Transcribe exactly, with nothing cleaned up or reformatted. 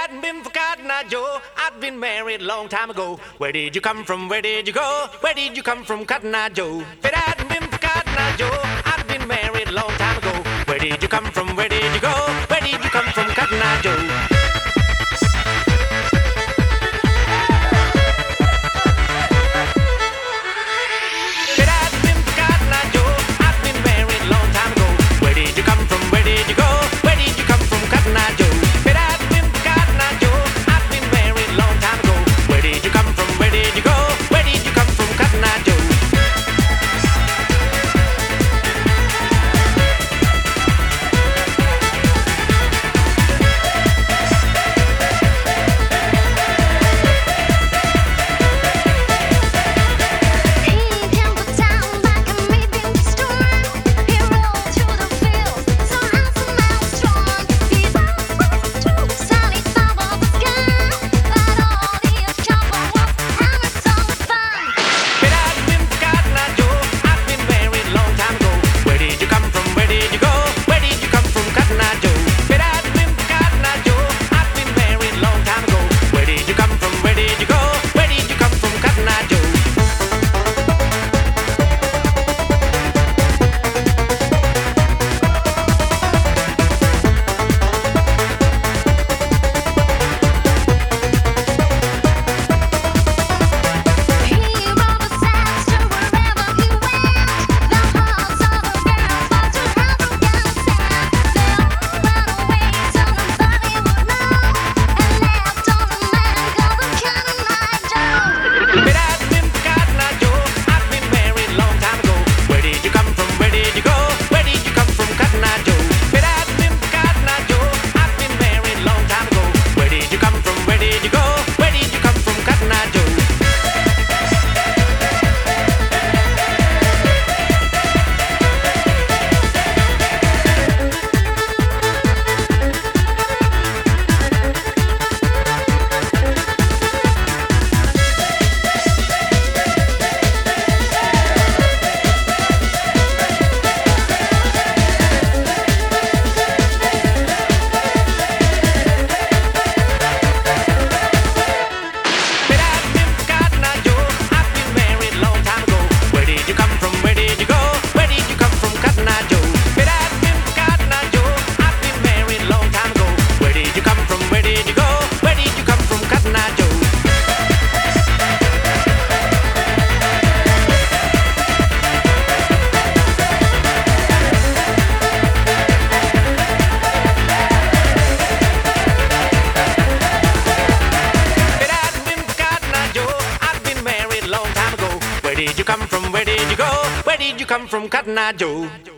hadn't been for Cotton Eye Joe, I'd been married a long time ago. Where did you come from? Where did you go? Where did you come from, Cotton Eye Joe? If it hadn't been for Cotton Eye Joe, I'd been married a long time ago. Where did you come from? Where did you go? Where did you come from, Cotton Eye Joe? Where did you come from? Where did you go? Where did you come from, Cotton Eye Joe?